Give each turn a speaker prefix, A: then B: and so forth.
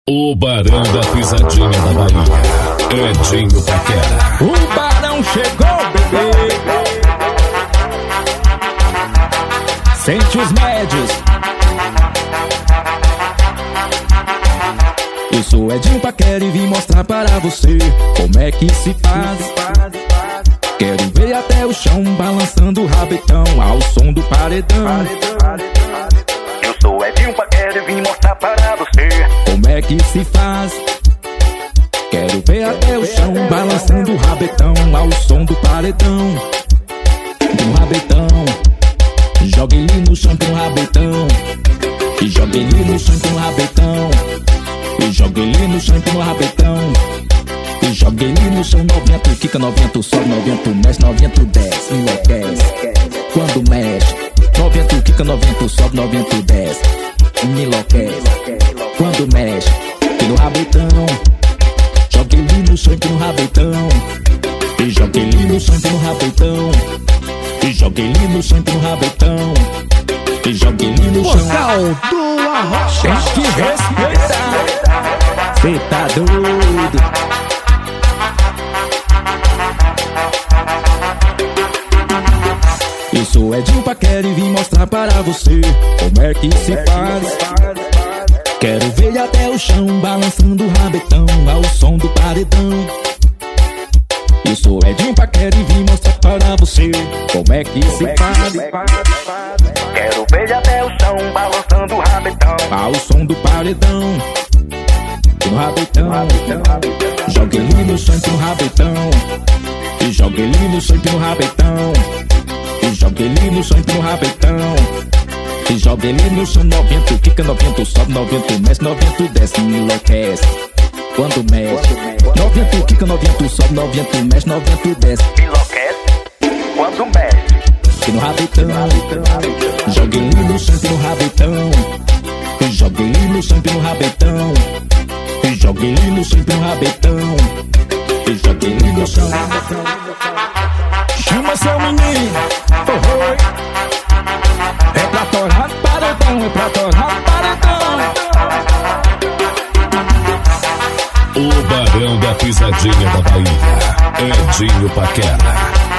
A: O Barão da Pisadinha da Bahia, Edinho Paquera.
B: O Barão chegou, bebê. Sente os médios. Eu sou Edinho Paquera e vim mostrar para você como é que se faz. Quero ver até o chão balançando o rabetão ao som do paredão.
C: Eu sou Edinho Paquera e vim mostrar para você
B: como é que se faz. Quero ver até o chão balançando o rabetão ao som do paredão. Do rabetão, joga ele no chão com o rabetão. E joga ele no chão com o rabetão. E joga ele no chão com o rabetão. E joga ele no chão, 90, quica 90, sobe 90, mexe 90, desce, enlouquece. Quando mexe, 90, quica 90, sobe 90, desce, enlouquece. Quando mexe, que no rabetão. Joga ele no chão no rabetão. E joga ele no chão no rabetão. E joga ele no chão no rabetão. E joga ele no chão.
D: Portal do Arrocha.
B: Tem que respeitar. Cê tá doido. Eu sou Edinho Paquera e vim mostrar para você como é que se faz. Quero ver até o chão balançando o rabetão ao som do paredão. Eu sou Edinho Paquera e vim mostrar para você como é que se faz.
C: Quero ver até o chão balançando o rabetão
B: ao som do paredão. No rabetão, joga ele no chão no rabetão. E joga ele no chão no rabetão. E joga ele no chão no rabetão. E joga ele no chão, 90, quica 90, sobe 90, mexe 90, desce, enlouquece. Quando mexe, 90, quica 90, sobe 90, mexe 90, desce,
C: enlouquece. Quando mexe,
B: e no rabetão, joga ele no chão no rabetão. E joga ele no chão no rabetão. E joga ele no chão no rabetão. E joga ele no chão. Chama seu menino, oh, oi. É pra torar paredão, é pra torar paredão.
A: O Barão da Pisadinha da Bahia, Edinho Paquera.